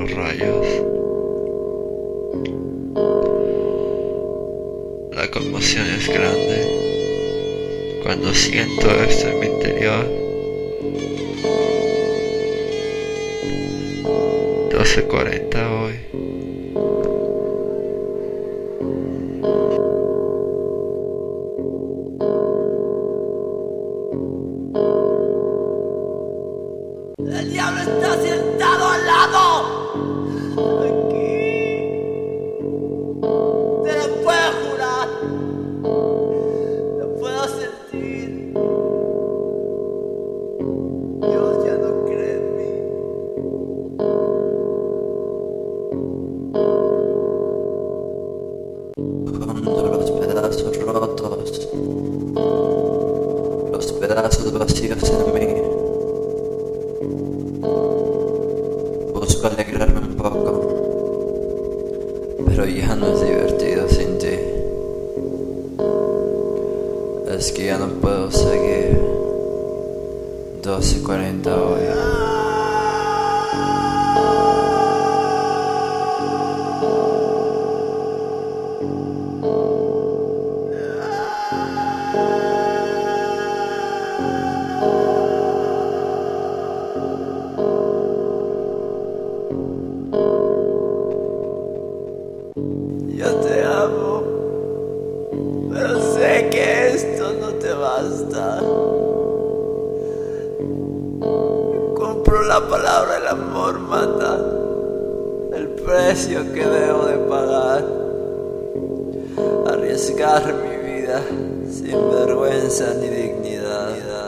los rayos. La conmoción es grande cuando siento esto en mi interior. 12:40 hoy. El diablo está sentado al lado. Aquí. Te lo puedo jurar. Lo puedo sentir. Dios ya no cree en mí. Junto los pedazos rotos, los pedazos vacíos en mí. Busco alegrarme un poco, pero ya no es divertido sin ti. Es que ya no puedo seguir. 12:40 hoy. Yo te amo, pero sé que esto no te basta. Compro la palabra, el amor mata, el precio que debo de pagar. Arriesgar mi vida sin vergüenza ni dignidad.